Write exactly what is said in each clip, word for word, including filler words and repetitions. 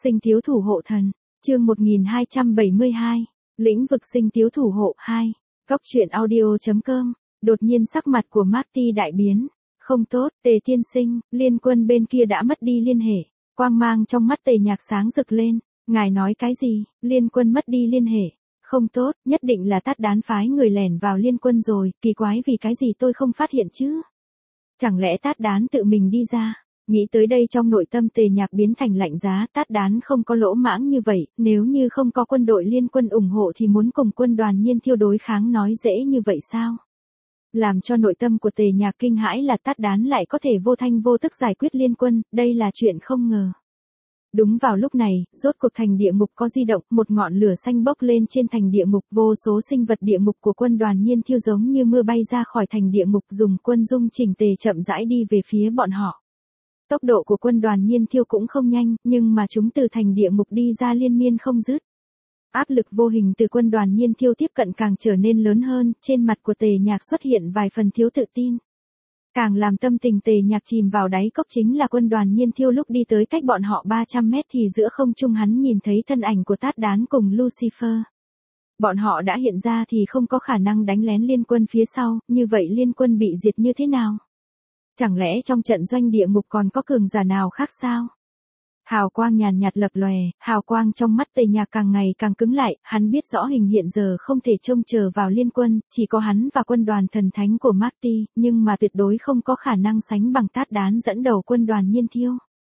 Sinh thiếu thủ hộ thần, chương một nghìn hai trăm bảy mươi hai, lĩnh vực sinh thiếu thủ hộ hai, góc truyện audio.com, đột nhiên sắc mặt của Marty đại biến, không tốt, Tề tiên sinh, liên quân bên kia đã mất đi liên hệ, quang mang trong mắt Tề Nhạc sáng rực lên, ngài nói cái gì, liên quân mất đi liên hệ, không tốt, nhất định là Tát Đán phái người lẻn vào liên quân rồi, kỳ quái vì cái gì tôi không phát hiện chứ, chẳng lẽ Tát Đán tự mình đi ra. Nghĩ tới đây trong nội tâm Tề Nhạc biến thành lạnh giá, Tát Đán không có lỗ mãng như vậy, nếu như không có quân đội liên quân ủng hộ thì muốn cùng quân đoàn Nhiên Thiêu đối kháng nói dễ như vậy sao? Làm cho nội tâm của Tề Nhạc kinh hãi là Tát Đán lại có thể vô thanh vô tức giải quyết liên quân, đây là chuyện không ngờ. Đúng vào lúc này, rốt cuộc thành địa ngục có di động, một ngọn lửa xanh bốc lên trên thành địa ngục, vô số sinh vật địa ngục của quân đoàn Nhiên Thiêu giống như mưa bay ra khỏi thành địa ngục, dùng quân dung chỉnh tề chậm rãi đi về phía bọn họ. Tốc độ của quân đoàn Nhiên Thiêu cũng không nhanh, nhưng mà chúng từ thành địa ngục đi ra liên miên không dứt. Áp lực vô hình từ quân đoàn Nhiên Thiêu tiếp cận càng trở nên lớn hơn, trên mặt của Tề Nhạc xuất hiện vài phần thiếu tự tin. Càng làm tâm tình Tề Nhạc chìm vào đáy cốc chính là quân đoàn Nhiên Thiêu lúc đi tới cách bọn họ ba trăm mét thì giữa không trung hắn nhìn thấy thân ảnh của Tát Đán cùng Lucifer. Bọn họ đã hiện ra thì không có khả năng đánh lén liên quân phía sau, như vậy liên quân bị diệt như thế nào? Chẳng lẽ trong trận doanh địa ngục còn có cường giả nào khác sao? Hào quang nhàn nhạt lập lòe, hào quang trong mắt Tề Nhạc càng ngày càng cứng lại, hắn biết rõ hình hiện giờ không thể trông chờ vào liên quân, chỉ có hắn và quân đoàn thần thánh của Marty, nhưng mà tuyệt đối không có khả năng sánh bằng Tát Đán dẫn đầu quân đoàn Nhiên Thiêu.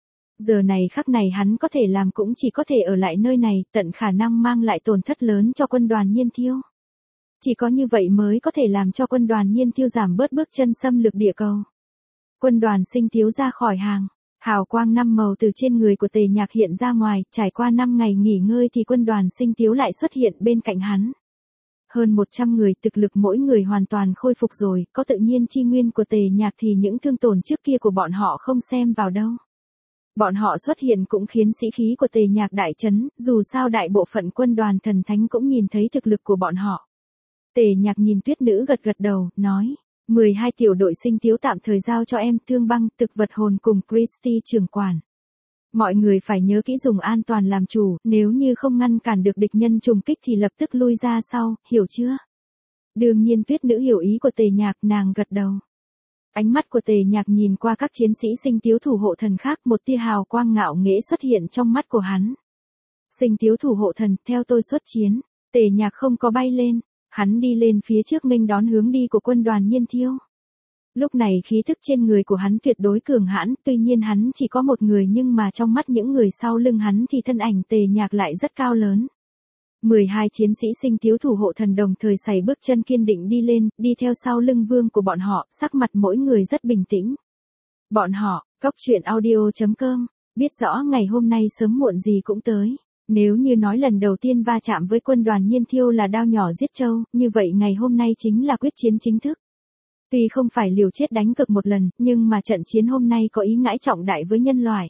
Giờ này khắc này hắn có thể làm cũng chỉ có thể ở lại nơi này, tận khả năng mang lại tổn thất lớn cho quân đoàn Nhiên Thiêu. Chỉ có như vậy mới có thể làm cho quân đoàn Nhiên Thiêu giảm bớt bước chân xâm lược địa cầu. Quân đoàn sinh thiếu ra khỏi hàng, hào quang năm màu từ trên người của Tề Nhạc hiện ra ngoài, trải qua năm ngày nghỉ ngơi thì quân đoàn sinh thiếu lại xuất hiện bên cạnh hắn. Hơn một trăm người, thực lực mỗi người hoàn toàn khôi phục rồi, có tự nhiên chi nguyên của Tề Nhạc thì những thương tổn trước kia của bọn họ không xem vào đâu. Bọn họ xuất hiện cũng khiến sĩ khí của Tề Nhạc đại chấn, dù sao đại bộ phận quân đoàn thần thánh cũng nhìn thấy thực lực của bọn họ. Tề Nhạc nhìn Tuyết Nữ gật gật đầu, nói. mười hai tiểu đội sinh thiếu tạm thời giao cho em, Thương Băng, Thực Vật Hồn cùng Christy trưởng quản. Mọi người phải nhớ kỹ dùng an toàn làm chủ, nếu như không ngăn cản được địch nhân trùng kích thì lập tức lui ra sau, hiểu chưa? Đương nhiên Tuyết Nữ hiểu ý của Tề Nhạc, nàng gật đầu. Ánh mắt của Tề Nhạc nhìn qua các chiến sĩ sinh thiếu thủ hộ thần khác, một tia hào quang ngạo nghễ xuất hiện trong mắt của hắn. Sinh thiếu thủ hộ thần, theo tôi xuất chiến. Tề Nhạc không có bay lên. Hắn đi lên phía trước nghênh đón hướng đi của quân đoàn Nhiên Thiêu. Lúc này khí thức trên người của hắn tuyệt đối cường hãn, tuy nhiên hắn chỉ có một người nhưng mà trong mắt những người sau lưng hắn thì thân ảnh Tề Nhạc lại rất cao lớn. mười hai chiến sĩ sinh thiếu thủ hộ thần đồng thời sải bước chân kiên định đi lên, đi theo sau lưng vương của bọn họ, sắc mặt mỗi người rất bình tĩnh. Bọn họ, góc truyện audio.com, biết rõ ngày hôm nay sớm muộn gì cũng tới. Nếu như nói lần đầu tiên va chạm với quân đoàn Nhiên Thiêu là đao nhỏ giết trâu, như vậy ngày hôm nay chính là quyết chiến chính thức. Tuy không phải liều chết đánh cực một lần, nhưng mà trận chiến hôm nay có ý ngãi trọng đại với nhân loại.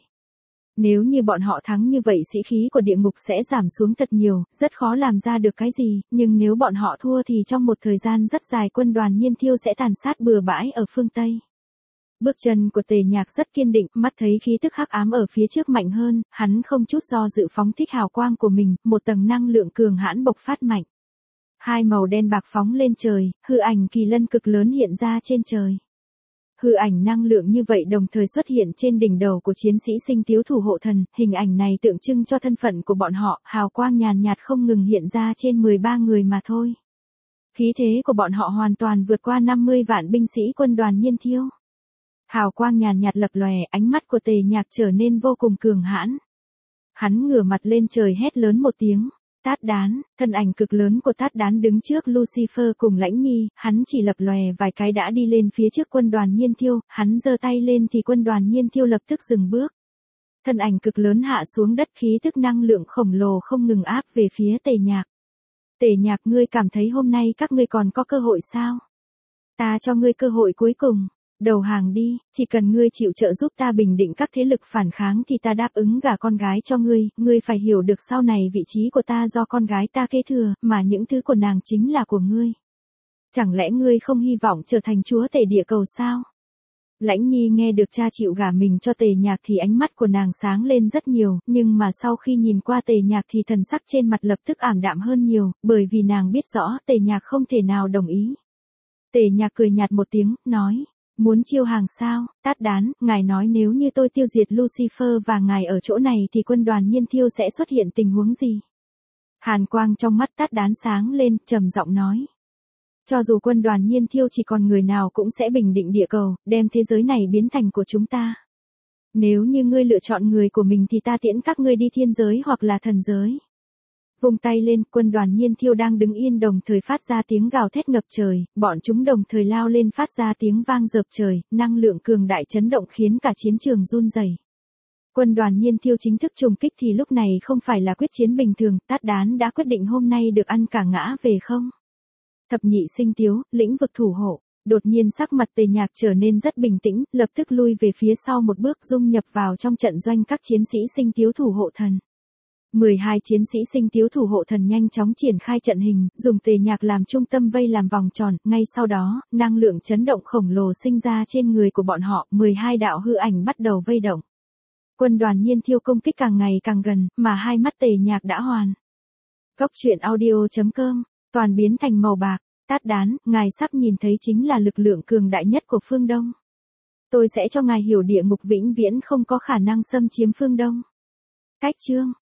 Nếu như bọn họ thắng như vậy sĩ khí của địa ngục sẽ giảm xuống thật nhiều, rất khó làm ra được cái gì, nhưng nếu bọn họ thua thì trong một thời gian rất dài quân đoàn Nhiên Thiêu sẽ tàn sát bừa bãi ở phương Tây. Bước chân của Tề Nhạc rất kiên định, mắt thấy khí tức hắc ám ở phía trước mạnh hơn, hắn không chút do dự phóng thích hào quang của mình, một tầng năng lượng cường hãn bộc phát mạnh. Hai màu đen bạc phóng lên trời, hư ảnh kỳ lân cực lớn hiện ra trên trời. Hư ảnh năng lượng như vậy đồng thời xuất hiện trên đỉnh đầu của chiến sĩ sinh thiếu thủ hộ thần, hình ảnh này tượng trưng cho thân phận của bọn họ, hào quang nhàn nhạt không ngừng hiện ra trên mười ba người mà thôi. Khí thế của bọn họ hoàn toàn vượt qua năm mươi vạn binh sĩ quân đoàn Nhiên Thiêu. Hào quang nhàn nhạt lập lòe, ánh mắt của Tề Nhạc trở nên vô cùng cường hãn. Hắn ngửa mặt lên trời hét lớn một tiếng, Tát Đán, thân ảnh cực lớn của Tát Đán đứng trước Lucifer cùng Lãnh Nhi, hắn chỉ lập lòe vài cái đã đi lên phía trước quân đoàn Nhiên Thiêu, hắn giơ tay lên thì quân đoàn Nhiên Thiêu lập tức dừng bước. Thân ảnh cực lớn hạ xuống đất, khí tức năng lượng khổng lồ không ngừng áp về phía Tề Nhạc. Tề Nhạc, ngươi cảm thấy hôm nay các ngươi còn có cơ hội sao? Ta cho ngươi cơ hội cuối cùng. Đầu hàng đi, chỉ cần ngươi chịu trợ giúp ta bình định các thế lực phản kháng thì ta đáp ứng gả con gái cho ngươi, ngươi phải hiểu được sau này vị trí của ta do con gái ta kế thừa, mà những thứ của nàng chính là của ngươi. Chẳng lẽ ngươi không hy vọng trở thành chúa tể địa cầu sao? Lãnh Nhi nghe được cha chịu gả mình cho Tề Nhạc thì ánh mắt của nàng sáng lên rất nhiều, nhưng mà sau khi nhìn qua Tề Nhạc thì thần sắc trên mặt lập tức ảm đạm hơn nhiều, bởi vì nàng biết rõ Tề Nhạc không thể nào đồng ý. Tề Nhạc cười nhạt một tiếng, nói, muốn chiêu hàng sao, Tát Đán, ngài nói nếu như tôi tiêu diệt Lucifer và ngài ở chỗ này thì quân đoàn Nhiên Thiêu sẽ xuất hiện tình huống gì? Hàn quang trong mắt Tát Đán sáng lên, trầm giọng nói. Cho dù quân đoàn Nhiên Thiêu chỉ còn người nào cũng sẽ bình định địa cầu, đem thế giới này biến thành của chúng ta. Nếu như ngươi lựa chọn người của mình thì ta tiễn các ngươi đi thiên giới hoặc là thần giới. Vung tay lên, quân đoàn Nhiên Thiêu đang đứng yên đồng thời phát ra tiếng gào thét ngập trời, bọn chúng đồng thời lao lên phát ra tiếng vang rợp trời, năng lượng cường đại chấn động khiến cả chiến trường run rẩy. Quân đoàn Nhiên Thiêu chính thức trùng kích thì lúc này không phải là quyết chiến bình thường, Tát Đán đã quyết định hôm nay được ăn cả ngã về không. Thập nhị sinh tiếu, lĩnh vực thủ hộ, đột nhiên sắc mặt Tề Nhạc trở nên rất bình tĩnh, lập tức lui về phía sau một bước dung nhập vào trong trận doanh các chiến sĩ sinh tiếu thủ hộ thần. mười hai chiến sĩ sinh tiếu thủ hộ thần nhanh chóng triển khai trận hình, dùng Tề Nhạc làm trung tâm vây làm vòng tròn, ngay sau đó, năng lượng chấn động khổng lồ sinh ra trên người của bọn họ, mười hai đạo hư ảnh bắt đầu vây động. Quân đoàn Nhiên Thiêu công kích càng ngày càng gần, mà hai mắt Tề Nhạc đã hoàn. Góc truyện audio chấm com, toàn biến thành màu bạc, Tát Đán, ngài sắp nhìn thấy chính là lực lượng cường đại nhất của phương Đông. Tôi sẽ cho ngài hiểu địa ngục vĩnh viễn không có khả năng xâm chiếm phương Đông. Cách chương